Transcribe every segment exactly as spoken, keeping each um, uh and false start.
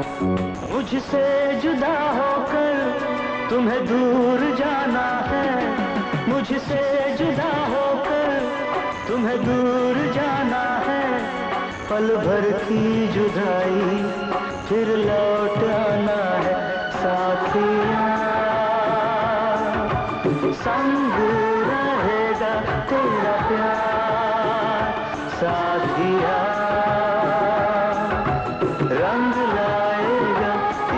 मुझसे जुदा होकर तुम्हें दूर जाना है, मुझसे जुदा होकर तुम्हें दूर जाना है। पल भर की जुदाई फिर लौट आना है साथिया, संग रहेगा तेरा प्यार साथिया, रंग लाएगा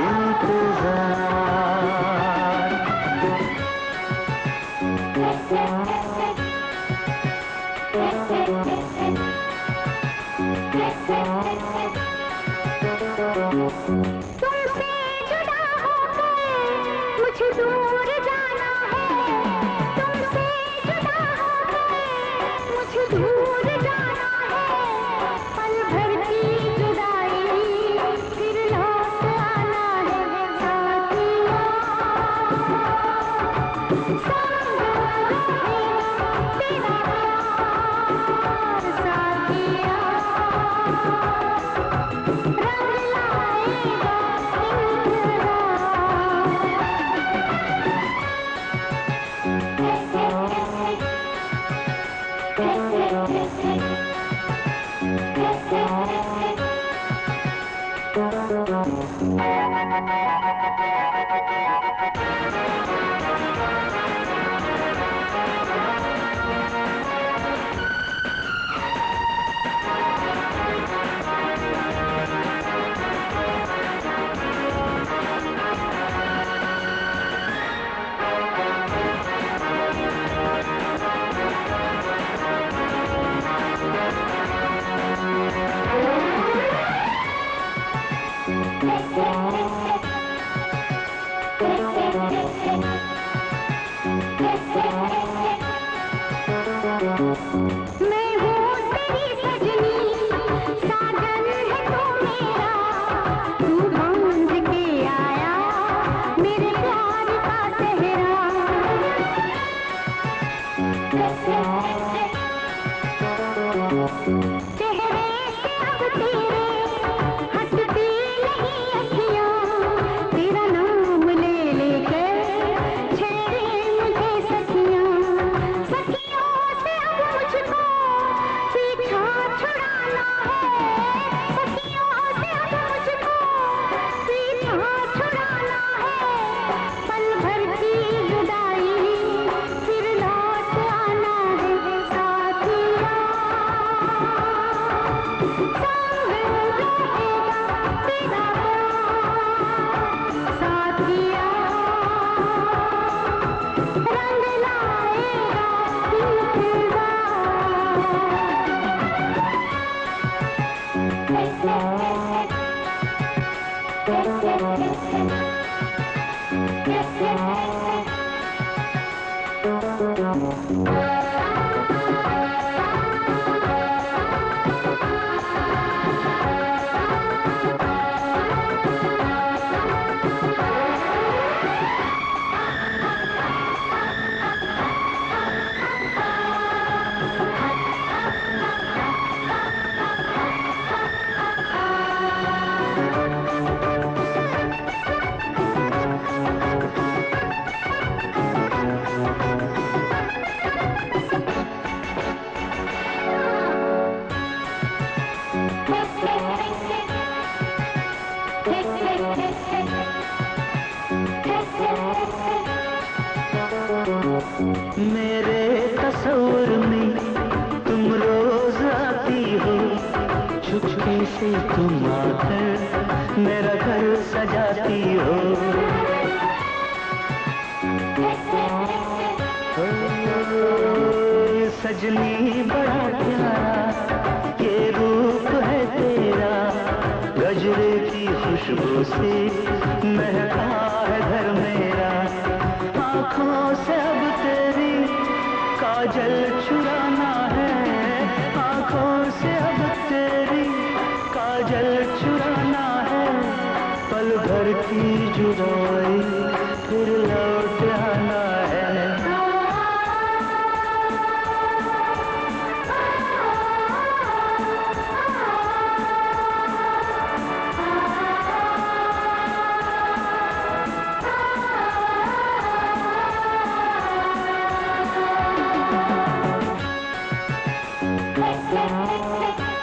इंतजार। तुमसे जुदा होकर मुझे दूर जाना है, तुमसे जुदा होकर मुझे दूर जाना है। पल भर की जुदाई फिर लौट आना है साथिया, संग रहेगा तेरा प्यार साथिया, रंग लाएगा मैं हूँ तेरी सजनी, साजन है तू मेरा, तू बांध के आया मेरे प्यार का सेहरा। चेहरे से अब तेरे हटती नहीं अखियाँ, तेरा नाम ले लेकर छेड़े मुझे सखियाँ, सखियों से अब मुझको पीछा छुड़ाना है, सखियों से अब मुझको पीछा छुड़ाना है। पल भर की जुदाई फिर लौट आना है साथिया, संग रहेगा तेरा प्यार साथिया, रंग लाएगा मेरे तस्वीर में तुम रोज आती हो, चुपके से तुम आकर मेरा घर सजाती हो। सजनी बड़ा प्यारा ये रूप है तेरा, गजरे की खुशबू से महका है घर मेरा। आँखों से अब तेरी काजल चुराना है, आँखों से अब तेरी काजल चुराना है। पल भर की जुदाई फिर लौट आना है। है